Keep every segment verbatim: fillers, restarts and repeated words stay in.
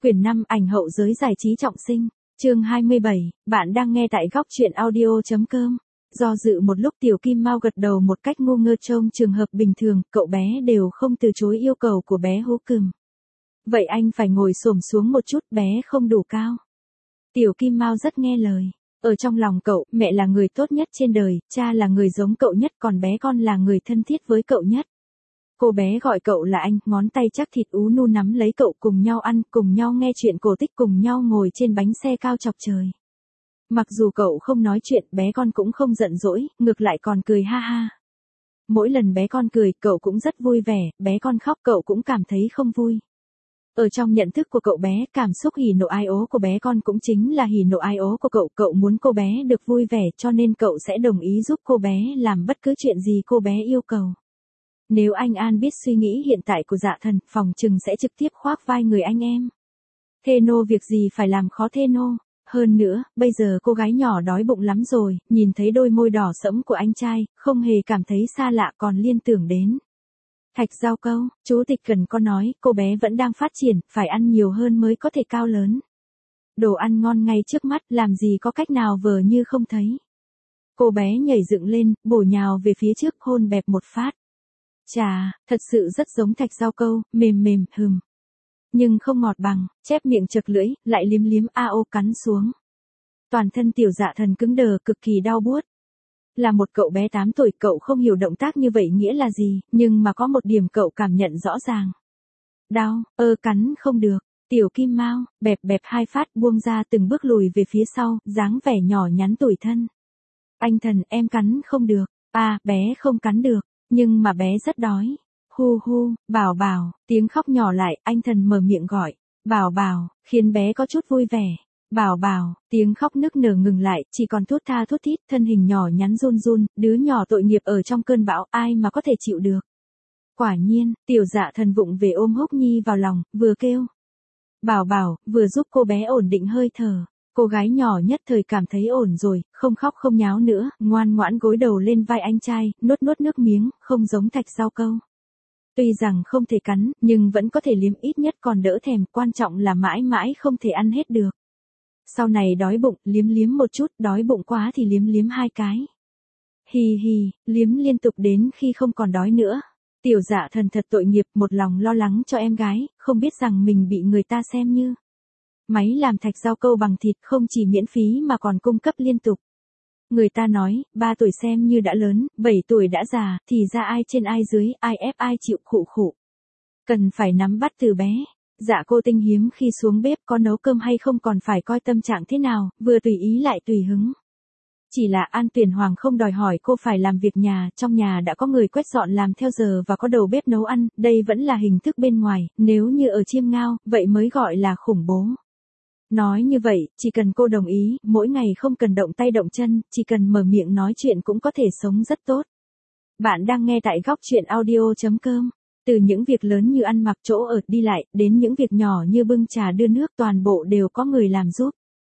Quyển năm ảnh hậu giới giải trí trọng sinh, chương hai mươi bảy, bạn đang nghe tại góc truyện audio.com. Do dự một lúc Tiểu Kim Mao gật đầu một cách ngu ngơ trông trường hợp bình thường, cậu bé đều không từ chối yêu cầu của bé Hú Cừm. Vậy anh phải ngồi xổm xuống một chút, bé không đủ cao. Tiểu Kim Mao rất nghe lời. Ở trong lòng cậu, mẹ là người tốt nhất trên đời, cha là người giống cậu nhất, còn bé con là người thân thiết với cậu nhất. Cô bé gọi cậu là anh, ngón tay chắc thịt ú nu nắm lấy cậu, cùng nhau ăn, cùng nhau nghe chuyện cổ tích, cùng nhau ngồi trên bánh xe cao chọc trời. Mặc dù cậu không nói chuyện, bé con cũng không giận dỗi, ngược lại còn cười ha ha. Mỗi lần bé con cười, cậu cũng rất vui vẻ, bé con khóc cậu cũng cảm thấy không vui. Ở trong nhận thức của cậu bé, cảm xúc hỉ nộ ai ố của bé con cũng chính là hỉ nộ ai ố của cậu. Cậu muốn cô bé được vui vẻ, cho nên cậu sẽ đồng ý giúp cô bé làm bất cứ chuyện gì cô bé yêu cầu. Nếu anh An biết suy nghĩ hiện tại của Dạ Thần, phòng trừng sẽ trực tiếp khoác vai người anh em. Thê nô việc gì phải làm khó thê nô. Hơn nữa, bây giờ cô gái nhỏ đói bụng lắm rồi, nhìn thấy đôi môi đỏ sẫm của anh trai, không hề cảm thấy xa lạ còn liên tưởng đến Thạch Giao Câu. Chú Tịch Cần có nói, cô bé vẫn đang phát triển, phải ăn nhiều hơn mới có thể cao lớn. Đồ ăn ngon ngay trước mắt, làm gì có cách nào vờ như không thấy. Cô bé nhảy dựng lên, bổ nhào về phía trước, hôn bẹp một phát. Chà, thật sự rất giống Thạch Giao Câu, mềm mềm, hừm. Nhưng không ngọt bằng, chép miệng chật lưỡi, lại liếm liếm a ô cắn xuống. Toàn thân Tiểu Dạ Thần cứng đờ, cực kỳ đau buốt. Là một cậu bé tám tuổi, cậu không hiểu động tác như vậy nghĩa là gì, nhưng mà có một điểm cậu cảm nhận rõ ràng. Đau, ơ cắn không được. Tiểu Kim Mao, bẹp bẹp hai phát, buông ra từng bước lùi về phía sau, dáng vẻ nhỏ nhắn tủi thân. Anh Thần, em cắn không được. À, bé không cắn được, nhưng mà bé rất đói. Hu hu, Bảo Bảo, tiếng khóc nhỏ lại, anh Thần mở miệng gọi. Bảo Bảo, khiến bé có chút vui vẻ. Bảo Bảo, tiếng khóc nức nở ngừng lại, chỉ còn thút tha thút thít, thân hình nhỏ nhắn run run, đứa nhỏ tội nghiệp ở trong cơn bão, ai mà có thể chịu được. Quả nhiên, Tiểu Dạ Thần vụng về ôm Húc Nhi vào lòng, vừa kêu. Bảo Bảo, vừa giúp cô bé ổn định hơi thở. Cô gái nhỏ nhất thời cảm thấy ổn rồi, không khóc không nháo nữa, ngoan ngoãn gối đầu lên vai anh trai, nuốt nuốt nước miếng, không giống Thạch Giao Câu. Tuy rằng không thể cắn, nhưng vẫn có thể liếm, ít nhất còn đỡ thèm, quan trọng là mãi mãi không thể ăn hết được. Sau này đói bụng, liếm liếm một chút, đói bụng quá thì liếm liếm hai cái. Hì hì, liếm liên tục đến khi không còn đói nữa. Tiểu Dạ Thần thật tội nghiệp, một lòng lo lắng cho em gái, không biết rằng mình bị người ta xem như máy làm Thạch Giao Câu bằng thịt, không chỉ miễn phí mà còn cung cấp liên tục. Người ta nói, ba tuổi xem như đã lớn, bảy tuổi đã già, thì ra ai trên ai dưới, ai ép ai chịu, khụ khụ. Cần phải nắm bắt từ bé. Dạ Cô Tinh hiếm khi xuống bếp có nấu cơm hay không còn phải coi tâm trạng thế nào, vừa tùy ý lại tùy hứng. Chỉ là An Tuyển Hoàng không đòi hỏi cô phải làm việc nhà, trong nhà đã có người quét dọn làm theo giờ và có đầu bếp nấu ăn, đây vẫn là hình thức bên ngoài, nếu như ở Chiêm Ngao, vậy mới gọi là khủng bố. Nói như vậy, chỉ cần cô đồng ý, mỗi ngày không cần động tay động chân, chỉ cần mở miệng nói chuyện cũng có thể sống rất tốt. Bạn đang nghe tại góc truyện audio.com. Từ những việc lớn như ăn mặc, chỗ ở, đi lại, đến những việc nhỏ như bưng trà đưa nước, toàn bộ đều có người làm giúp.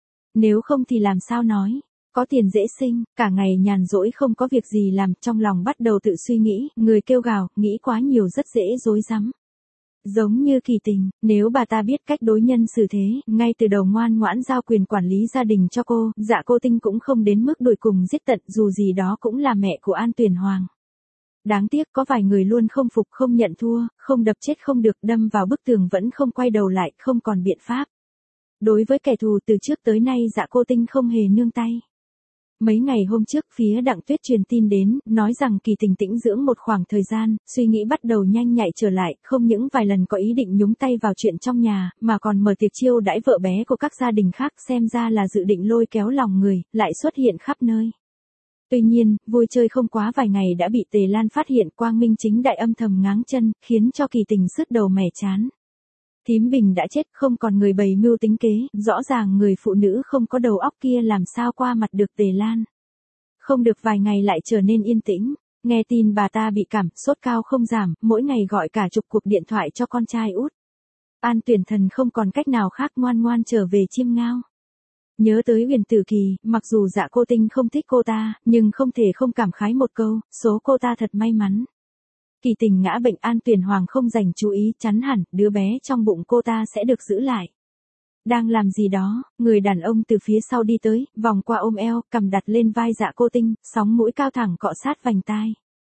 Nếu không thì làm sao nói, có tiền dễ sinh, cả ngày nhàn rỗi không có việc gì làm, trong lòng bắt đầu tự suy nghĩ, người kêu gào, nghĩ quá nhiều rất dễ rối rắm. Giống như Kỳ Tình, nếu bà ta biết cách đối nhân xử thế, ngay từ đầu ngoan ngoãn giao quyền quản lý gia đình cho cô, Dạ Cô Tinh cũng không đến mức đuổi cùng giết tận, dù gì đó cũng là mẹ của An Tuyển Hoàng. Đáng tiếc có vài người luôn không phục, không nhận thua, không đập chết không được, đâm vào bức tường vẫn không quay đầu lại, không còn biện pháp. Đối với kẻ thù từ trước tới nay Dạ Cô Tinh không hề nương tay. Mấy ngày hôm trước phía Đặng Tuyết truyền tin đến, nói rằng Kỳ Tình tĩnh dưỡng một khoảng thời gian, suy nghĩ bắt đầu nhanh nhạy trở lại, không những vài lần có ý định nhúng tay vào chuyện trong nhà, mà còn mở tiệc chiêu đãi vợ bé của các gia đình khác, xem ra là dự định lôi kéo lòng người, lại xuất hiện khắp nơi. Tuy nhiên, vui chơi không quá vài ngày đã bị Tề Lan phát hiện, quang minh chính đại âm thầm ngáng chân, khiến cho Kỳ Tình sứt đầu mẻ chán. Thím Bình đã chết, không còn người bày mưu tính kế, rõ ràng người phụ nữ không có đầu óc kia làm sao qua mặt được Tề Lan. Không được vài ngày lại trở nên yên tĩnh, nghe tin bà ta bị cảm, sốt cao không giảm, mỗi ngày gọi cả chục cuộc điện thoại cho con trai út. An Tuyển Thần không còn cách nào khác, ngoan ngoan trở về Chiêm Ngao. Nhớ tới Huyền Tử Kỳ, mặc dù Dạ Cô Tinh không thích cô ta, nhưng không thể không cảm khái một câu, số cô ta thật may mắn. Kỳ Tình ngã bệnh, An Tuyển Hoàng không dành chú ý, chắn hẳn, đứa bé trong bụng cô ta sẽ được giữ lại. Đang làm gì đó, người đàn ông từ phía sau đi tới, vòng qua ôm eo, cầm đặt lên vai Dạ Cô Tinh, sóng mũi cao thẳng cọ sát vành tai.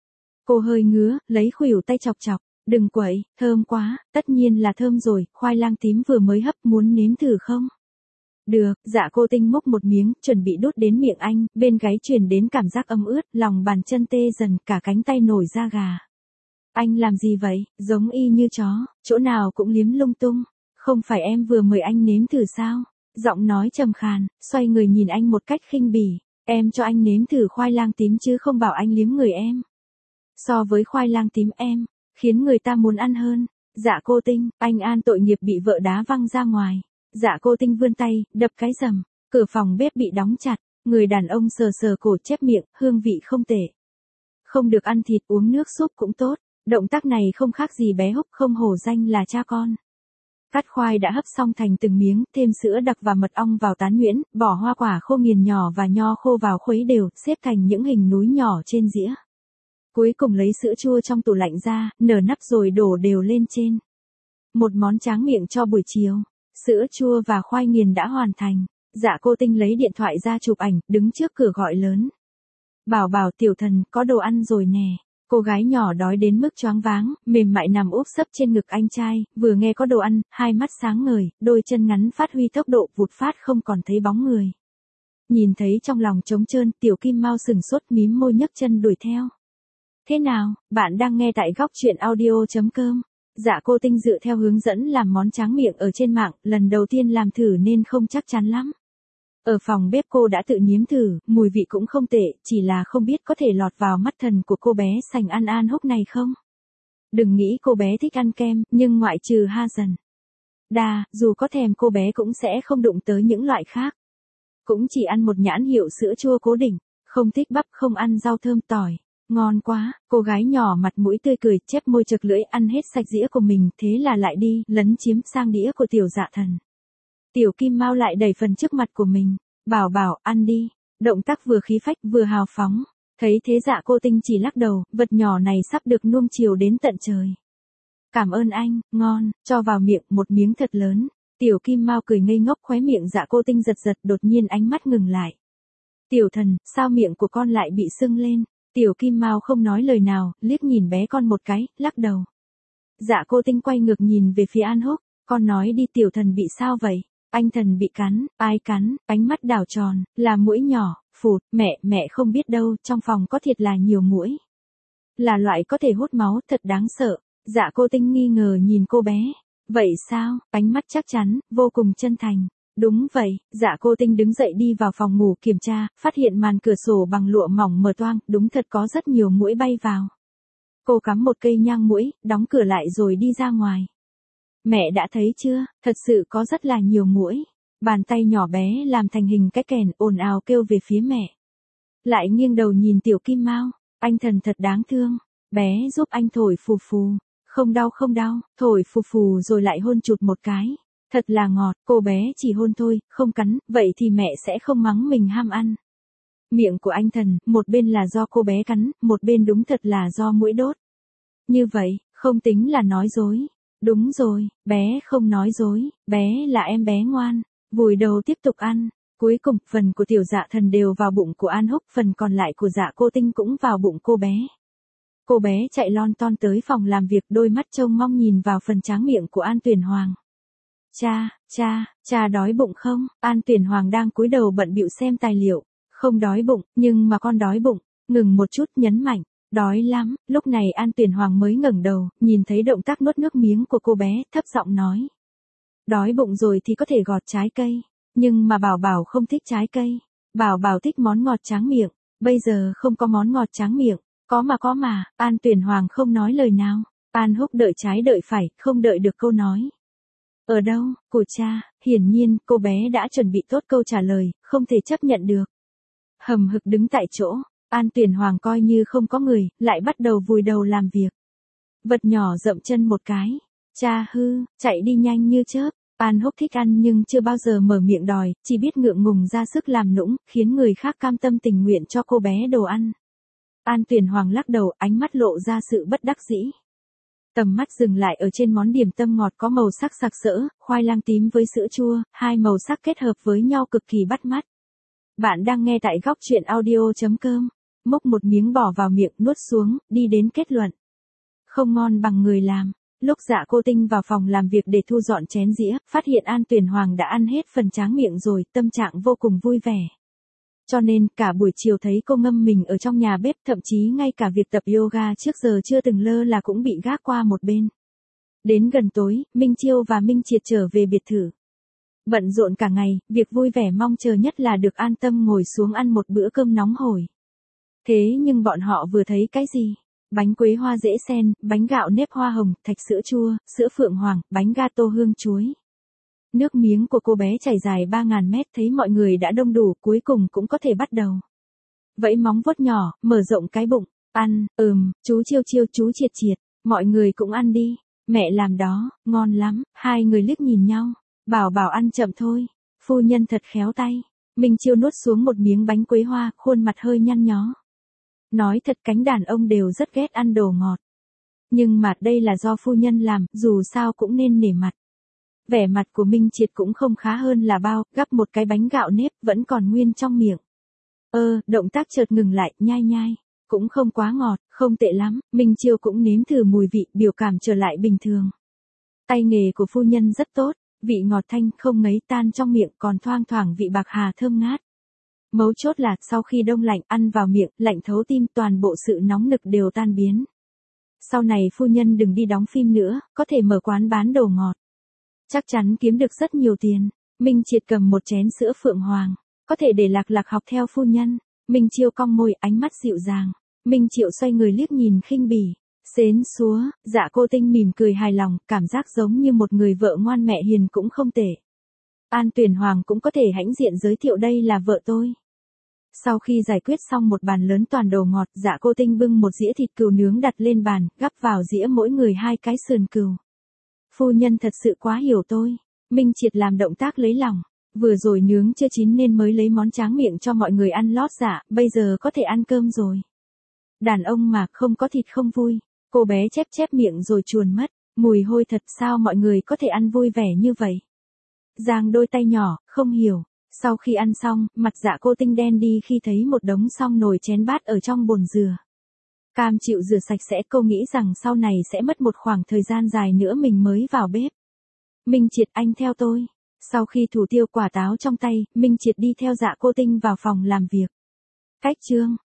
Cô hơi ngứa, lấy khuỷu tay chọc chọc, đừng quậy, thơm quá, tất nhiên là thơm rồi, khoai lang tím vừa mới hấp muốn nếm thử không? Được, Dạ Cô Tinh múc một miếng, chuẩn bị đút đến miệng anh, bên gáy truyền đến cảm giác ấm ướt, lòng bàn chân tê dần, cả cánh tay nổi da gà. Anh làm gì vậy, giống y như chó, chỗ nào cũng liếm lung tung. Không phải em vừa mời anh nếm thử sao? Giọng nói trầm khàn, xoay người nhìn anh một cách khinh bỉ. Em cho anh nếm thử khoai lang tím chứ không bảo anh liếm người em. So với khoai lang tím em, khiến người ta muốn ăn hơn. Dạ Cô Tinh, anh An tội nghiệp bị vợ đá văng ra ngoài. Dạ Cô Tinh vươn tay, đập cái rầm. Cửa phòng bếp bị đóng chặt. Người đàn ông sờ sờ cổ chép miệng, hương vị không tệ. Không được ăn thịt uống nước súp cũng tốt. Động tác này không khác gì bé Húc không hổ danh là cha con. Cắt khoai đã hấp xong thành từng miếng, thêm sữa đặc và mật ong vào tán nhuyễn, bỏ hoa quả khô nghiền nhỏ và nho khô vào khuấy đều, xếp thành những hình núi nhỏ trên dĩa. Cuối cùng lấy sữa chua trong tủ lạnh ra, nở nắp rồi đổ đều lên trên. Một món tráng miệng cho buổi chiều. Sữa chua và khoai nghiền đã hoàn thành. Dạ Cô Tinh lấy điện thoại ra chụp ảnh, đứng trước cửa gọi lớn. Bảo bảo tiểu thần, có đồ ăn rồi nè. Cô gái nhỏ đói đến mức choáng váng, mềm mại nằm úp sấp trên ngực anh trai, vừa nghe có đồ ăn, hai mắt sáng ngời, đôi chân ngắn phát huy tốc độ vụt phát không còn thấy bóng người. Nhìn thấy trong lòng trống trơn, Tiểu Kim Mau sừng sốt mím môi nhấc chân đuổi theo. Thế nào, bạn đang nghe tại góc truyện audio.com. Dạ Cô Tinh dựa theo hướng dẫn làm món tráng miệng ở trên mạng, lần đầu tiên làm thử nên không chắc chắn lắm. Ở phòng bếp cô đã tự nếm thử, mùi vị cũng không tệ, chỉ là không biết có thể lọt vào mắt thần của cô bé Sành An An Húc này không? Đừng nghĩ cô bé thích ăn kem, nhưng ngoại trừ ha dần. Đà, dù có thèm cô bé cũng sẽ không đụng tới những loại khác. Cũng chỉ ăn một nhãn hiệu sữa chua cố định, không thích bắp không ăn rau thơm tỏi. Ngon quá, cô gái nhỏ mặt mũi tươi cười, chép môi chực lưỡi ăn hết sạch dĩa của mình, thế là lại đi, lấn chiếm sang đĩa của Tiểu Dạ Thần. Tiểu Kim Mau lại đẩy phần trước mặt của mình. Bảo bảo, ăn đi. Động tác vừa khí phách vừa hào phóng. Thấy thế Dạ Cô Tinh chỉ lắc đầu, vật nhỏ này sắp được nuông chiều đến tận trời. Cảm ơn anh, ngon, cho vào miệng một miếng thật lớn. Tiểu Kim Mau cười ngây ngốc, khóe miệng Dạ Cô Tinh giật giật, đột nhiên ánh mắt ngừng lại. Tiểu thần, sao miệng của con lại bị sưng lên? Tiểu Kim Mau không nói lời nào, liếc nhìn bé con một cái, lắc đầu. Dạ Cô Tinh quay ngược nhìn về phía An Húc, con nói đi tiểu thần bị sao vậy? Anh thần bị cắn, ai cắn, ánh mắt đảo tròn, là muỗi nhỏ, phụt, mẹ, mẹ không biết đâu, trong phòng có thiệt là nhiều muỗi. Là loại có thể hút máu, thật đáng sợ. Dạ Cô Tinh nghi ngờ nhìn cô bé. Vậy sao, ánh mắt chắc chắn, vô cùng chân thành. Đúng vậy, Dạ Cô Tinh đứng dậy đi vào phòng ngủ kiểm tra, phát hiện màn cửa sổ bằng lụa mỏng mở toang, đúng thật có rất nhiều muỗi bay vào. Cô cắm một cây nhang muỗi, đóng cửa lại rồi đi ra ngoài. Mẹ đã thấy chưa, thật sự có rất là nhiều muỗi. Bàn tay nhỏ bé làm thành hình cái kèn, ồn ào kêu về phía mẹ. Lại nghiêng đầu nhìn Tiểu Kim Mau, anh thần thật đáng thương. Bé giúp anh thổi phù phù. Không đau không đau, thổi phù phù rồi lại hôn chụt một cái. Thật là ngọt, cô bé chỉ hôn thôi, không cắn, vậy thì mẹ sẽ không mắng mình ham ăn. Miệng của anh thần, một bên là do cô bé cắn, một bên đúng thật là do muỗi đốt. Như vậy, không tính là nói dối. Đúng rồi, bé không nói dối, bé là em bé ngoan, vùi đầu tiếp tục ăn. Cuối cùng, phần của Tiểu Dạ Thần đều vào bụng của An Húc, phần còn lại của Dạ Cô Tinh cũng vào bụng cô bé. Cô bé chạy lon ton tới phòng làm việc, đôi mắt trông mong nhìn vào phần tráng miệng của An Tuyển Hoàng. Cha, cha, cha đói bụng không? An Tuyển Hoàng đang cúi đầu bận bịu xem tài liệu. Không đói bụng, nhưng mà con đói bụng. Ngừng một chút, nhấn mạnh. Đói lắm, lúc này An Tuyển Hoàng mới ngẩng đầu, nhìn thấy động tác nuốt nước miếng của cô bé, thấp giọng nói. Đói bụng rồi thì có thể gọt trái cây, nhưng mà Bảo Bảo không thích trái cây. Bảo Bảo thích món ngọt tráng miệng, bây giờ không có món ngọt tráng miệng, có mà có mà, An Tuyển Hoàng không nói lời nào. An Húc đợi trái đợi phải, không đợi được câu nói. Ở đâu, của cha, hiển nhiên, cô bé đã chuẩn bị tốt câu trả lời, không thể chấp nhận được. Hầm hực đứng tại chỗ. An Tuyển Hoàng coi như không có người, lại bắt đầu vùi đầu làm việc. Vật nhỏ dậm chân một cái. Cha hư, chạy đi nhanh như chớp. An Húc thích ăn nhưng chưa bao giờ mở miệng đòi, chỉ biết ngượng ngùng ra sức làm nũng, khiến người khác cam tâm tình nguyện cho cô bé đồ ăn. An Tuyển Hoàng lắc đầu, ánh mắt lộ ra sự bất đắc dĩ. Tầm mắt dừng lại ở trên món điểm tâm ngọt có màu sắc sặc sỡ, khoai lang tím với sữa chua, hai màu sắc kết hợp với nhau cực kỳ bắt mắt. Bạn đang nghe tại góc chuyện audio chấm com. Múc một miếng bỏ vào miệng, nuốt xuống, đi đến kết luận. Không ngon bằng người làm. Lúc Dạ Cô Tinh vào phòng làm việc để thu dọn chén dĩa, phát hiện An Tuyền Hoàng đã ăn hết phần tráng miệng rồi, tâm trạng vô cùng vui vẻ. Cho nên, cả buổi chiều thấy cô ngâm mình ở trong nhà bếp, thậm chí ngay cả việc tập yoga trước giờ chưa từng lơ là cũng bị gác qua một bên. Đến gần tối, Minh Chiêu và Minh Triệt trở về biệt thự. Bận rộn cả ngày, việc vui vẻ mong chờ nhất là được an tâm ngồi xuống ăn một bữa cơm nóng hổi. Thế nhưng bọn họ vừa thấy cái gì? Bánh quế hoa rễ sen, bánh gạo nếp hoa hồng, thạch sữa chua, sữa phượng hoàng, bánh gato hương chuối. Nước miếng của cô bé chảy dài ba ngàn mét, thấy mọi người đã đông đủ, cuối cùng cũng có thể bắt đầu. Vẫy móng vuốt nhỏ, mở rộng cái bụng, ăn, ừm, chú Chiêu Chiêu, chú Triệt Triệt, mọi người cũng ăn đi, mẹ làm đó, ngon lắm, hai người liếc nhìn nhau, bảo bảo ăn chậm thôi, phu nhân thật khéo tay. Minh Chiêu nuốt xuống một miếng bánh quế hoa, khuôn mặt hơi nhăn nhó. Nói thật cánh đàn ông đều rất ghét ăn đồ ngọt. Nhưng mà đây là do phu nhân làm, dù sao cũng nên nể mặt. Vẻ mặt của Minh Triệt cũng không khá hơn là bao, gắp một cái bánh gạo nếp vẫn còn nguyên trong miệng. Ơ, động tác chợt ngừng lại, nhai nhai. Cũng không quá ngọt, không tệ lắm, Minh Chiêu cũng nếm thử mùi vị, biểu cảm trở lại bình thường. Tay nghề của phu nhân rất tốt, vị ngọt thanh không ngấy tan trong miệng, còn thoang thoảng vị bạc hà thơm ngát. Mấu chốt là sau khi đông lạnh ăn vào miệng, lạnh thấu tim, toàn bộ sự nóng nực đều tan biến. Sau này phu nhân đừng đi đóng phim nữa, có thể mở quán bán đồ ngọt. Chắc chắn kiếm được rất nhiều tiền. Minh Triệt cầm một chén sữa phượng hoàng, có thể để Lạc Lạc học theo phu nhân. Minh Chiêu cong môi, ánh mắt dịu dàng. Minh Triệu xoay người liếc nhìn khinh bỉ. Xến xúa, Dạ Cô Tinh mỉm cười hài lòng, cảm giác giống như một người vợ ngoan mẹ hiền cũng không tệ. An Tuyền Hoàng cũng có thể hãnh diện giới thiệu đây là vợ tôi. Sau khi giải quyết xong một bàn lớn toàn đồ ngọt, Dạ Cô Tinh bưng một dĩa thịt cừu nướng đặt lên bàn, gắp vào dĩa mỗi người hai cái sườn cừu. Phu nhân thật sự quá hiểu tôi. Minh Triệt làm động tác lấy lòng. Vừa rồi nướng chưa chín nên mới lấy món tráng miệng cho mọi người ăn lót dạ, bây giờ có thể ăn cơm rồi. Đàn ông mà không có thịt không vui. Cô bé chép chép miệng rồi chuồn mất. Mùi hôi thật, sao mọi người có thể ăn vui vẻ như vậy? Giang đôi tay nhỏ, không hiểu. Sau khi ăn xong, mặt Dạ Cô Tinh đen đi khi thấy một đống xong nồi chén bát ở trong bồn dừa. Cam chịu rửa sạch sẽ, cô nghĩ rằng sau này sẽ mất một khoảng thời gian dài nữa mình mới vào bếp. Minh Triệt, anh theo tôi. Sau khi thủ tiêu quả táo trong tay, Minh Triệt đi theo Dạ Cô Tinh vào phòng làm việc. Cách chương